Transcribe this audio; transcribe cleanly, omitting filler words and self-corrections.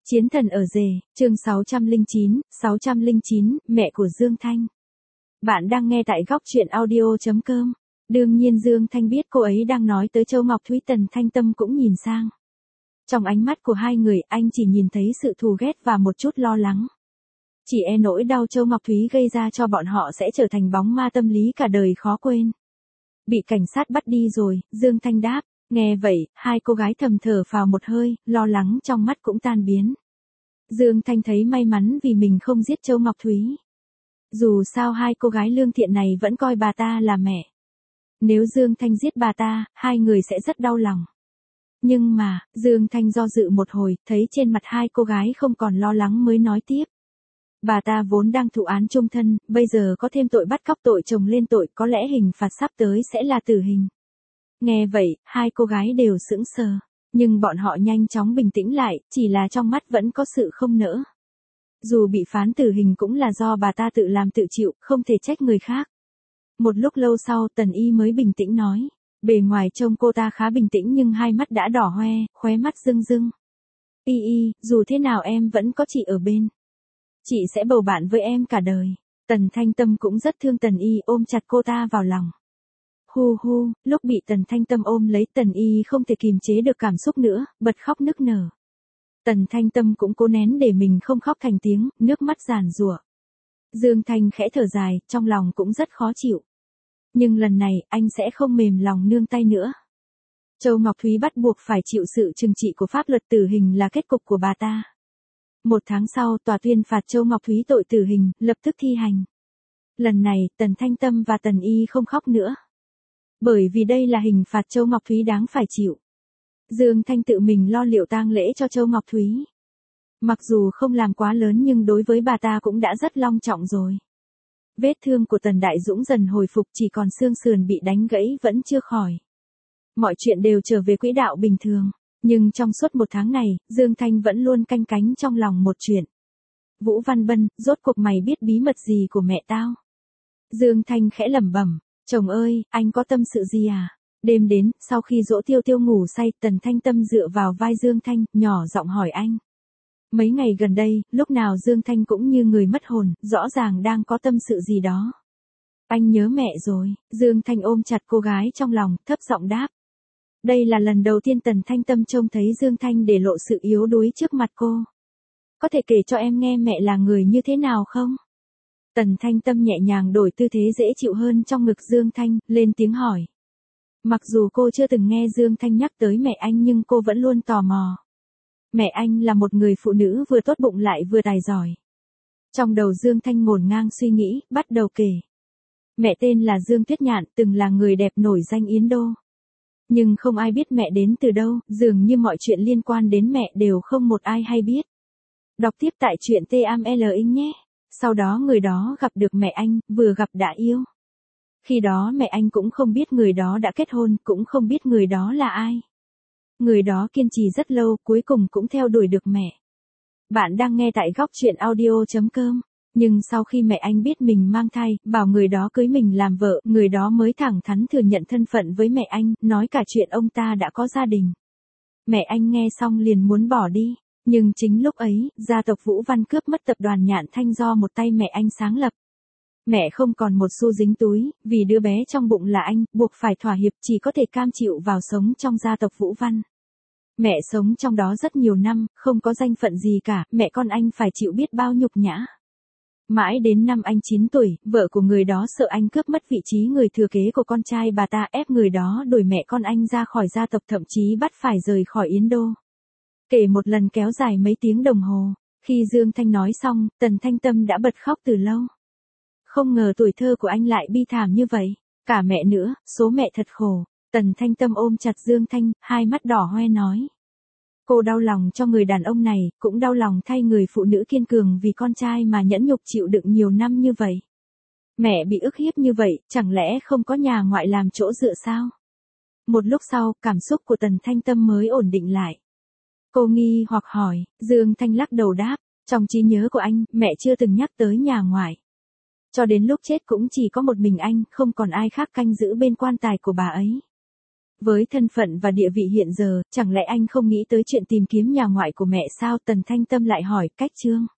Chiến thần ở rể, chương 609, mẹ của Dương Thanh. Bạn đang nghe tại góc truyện audio.com. Đương nhiên Dương Thanh biết cô ấy đang nói tới Châu Ngọc Thúy, Tần Thanh Tâm cũng nhìn sang. Trong ánh mắt của hai người, anh chỉ nhìn thấy sự thù ghét và một chút lo lắng. Chỉ e nỗi đau Châu Ngọc Thúy gây ra cho bọn họ sẽ trở thành bóng ma tâm lý cả đời khó quên. Bị cảnh sát bắt đi rồi, Dương Thanh đáp. Nghe vậy, hai cô gái thầm thở phào một hơi, lo lắng trong mắt cũng tan biến. Dương Thanh thấy may mắn vì mình không giết Châu Ngọc Thúy. Dù sao hai cô gái lương thiện này vẫn coi bà ta là mẹ. Nếu Dương Thanh giết bà ta, hai người sẽ rất đau lòng. Nhưng mà, Dương Thanh do dự một hồi, thấy trên mặt hai cô gái không còn lo lắng mới nói tiếp. Bà ta vốn đang thụ án chung thân, bây giờ có thêm tội bắt cóc, tội chồng lên tội, có lẽ hình phạt sắp tới sẽ là tử hình. Nghe vậy, hai cô gái đều sững sờ, nhưng bọn họ nhanh chóng bình tĩnh lại, chỉ là trong mắt vẫn có sự không nỡ. Dù bị phán tử hình cũng là do bà ta tự làm tự chịu, không thể trách người khác. Một lúc lâu sau, Tần Y mới bình tĩnh nói, bề ngoài trông cô ta khá bình tĩnh nhưng hai mắt đã đỏ hoe, khóe mắt rưng rưng. Y, dù thế nào em vẫn có chị ở bên. Chị sẽ bầu bạn với em cả đời. Tần Thanh Tâm cũng rất thương Tần Y, ôm chặt cô ta vào lòng. Hu, lúc bị Tần Thanh Tâm ôm lấy, Tần Y không thể kìm chế được cảm xúc nữa, bật khóc nức nở. Tần Thanh Tâm cũng cố nén để mình không khóc thành tiếng, nước mắt giàn giụa. Dương Thanh khẽ thở dài, trong lòng cũng rất khó chịu. Nhưng lần này, anh sẽ không mềm lòng nương tay nữa. Châu Ngọc Thúy bắt buộc phải chịu sự trừng trị của pháp luật, tử hình là kết cục của bà ta. 1 tháng sau, tòa tuyên phạt Châu Ngọc Thúy tội tử hình, lập tức thi hành. Lần này, Tần Thanh Tâm và Tần Y không khóc nữa. Bởi vì đây là hình phạt Châu Ngọc Thúy đáng phải chịu. Dương Thanh tự mình lo liệu tang lễ cho Châu Ngọc Thúy. Mặc dù không làm quá lớn nhưng đối với bà ta cũng đã rất long trọng rồi. Vết thương của Tần Đại Dũng dần hồi phục, chỉ còn xương sườn bị đánh gãy vẫn chưa khỏi. Mọi chuyện đều trở về quỹ đạo bình thường. Nhưng trong suốt 1 tháng này, Dương Thanh vẫn luôn canh cánh trong lòng một chuyện. Vũ Văn Bân, rốt cuộc mày biết bí mật gì của mẹ tao? Dương Thanh khẽ lẩm bẩm. Chồng ơi, anh có tâm sự gì à? Đêm đến, sau khi dỗ Tiêu Tiêu ngủ say, Tần Thanh Tâm dựa vào vai Dương Thanh, nhỏ giọng hỏi anh. Mấy ngày gần đây, lúc nào Dương Thanh cũng như người mất hồn, rõ ràng đang có tâm sự gì đó. Anh nhớ mẹ rồi. Dương Thanh ôm chặt cô gái trong lòng, thấp giọng đáp. Đây là lần đầu tiên Tần Thanh Tâm trông thấy Dương Thanh để lộ sự yếu đuối trước mặt cô. Có thể kể cho em nghe mẹ là người như thế nào không? Tần Thanh Tâm nhẹ nhàng đổi tư thế dễ chịu hơn trong ngực Dương Thanh, lên tiếng hỏi. Mặc dù cô chưa từng nghe Dương Thanh nhắc tới mẹ anh nhưng cô vẫn luôn tò mò. Mẹ anh là một người phụ nữ vừa tốt bụng lại vừa tài giỏi. Trong đầu Dương Thanh ngổn ngang suy nghĩ, bắt đầu kể. Mẹ tên là Dương Tuyết Nhạn, từng là người đẹp nổi danh Yến Đô. Nhưng không ai biết mẹ đến từ đâu, dường như mọi chuyện liên quan đến mẹ đều không một ai hay biết. Đọc tiếp tại truyện TML nhé. Sau đó người đó gặp được mẹ anh, vừa gặp đã yêu. Khi đó mẹ anh cũng không biết người đó đã kết hôn, cũng không biết người đó là ai. Người đó kiên trì rất lâu, cuối cùng cũng theo đuổi được mẹ. Bạn đang nghe tại góc truyện audio.com. Nhưng sau khi mẹ anh biết mình mang thai, bảo người đó cưới mình làm vợ, người đó mới thẳng thắn thừa nhận thân phận với mẹ anh, nói cả chuyện ông ta đã có gia đình. Mẹ anh nghe xong liền muốn bỏ đi. Nhưng chính lúc ấy, gia tộc Vũ Văn cướp mất tập đoàn Nhạn Thanh do một tay mẹ anh sáng lập. Mẹ không còn một xu dính túi, vì đứa bé trong bụng là anh, buộc phải thỏa hiệp, chỉ có thể cam chịu vào sống trong gia tộc Vũ Văn. Mẹ sống trong đó rất nhiều năm, không có danh phận gì cả, mẹ con anh phải chịu biết bao nhục nhã. Mãi đến năm anh 9 tuổi, vợ của người đó sợ anh cướp mất vị trí người thừa kế của con trai bà ta, ép người đó đuổi mẹ con anh ra khỏi gia tộc, thậm chí bắt phải rời khỏi Yến Đô. Kể một lần kéo dài mấy tiếng đồng hồ. Khi Dương Thanh nói xong, Tần Thanh Tâm đã bật khóc từ lâu. Không ngờ tuổi thơ của anh lại bi thảm như vậy. Cả mẹ nữa, số mẹ thật khổ. Tần Thanh Tâm ôm chặt Dương Thanh, hai mắt đỏ hoe nói. Cô đau lòng cho người đàn ông này, cũng đau lòng thay người phụ nữ kiên cường vì con trai mà nhẫn nhục chịu đựng nhiều năm như vậy. Mẹ bị ức hiếp như vậy, chẳng lẽ không có nhà ngoại làm chỗ dựa sao? Một lúc sau, cảm xúc của Tần Thanh Tâm mới ổn định lại. Cô nghi hoặc hỏi, Dương Thanh lắc đầu đáp, trong trí nhớ của anh, mẹ chưa từng nhắc tới nhà ngoại. Cho đến lúc chết cũng chỉ có một mình anh, không còn ai khác canh giữ bên quan tài của bà ấy. Với thân phận và địa vị hiện giờ, chẳng lẽ anh không nghĩ tới chuyện tìm kiếm nhà ngoại của mẹ sao? Tần Thanh Tâm lại hỏi. Cách Trương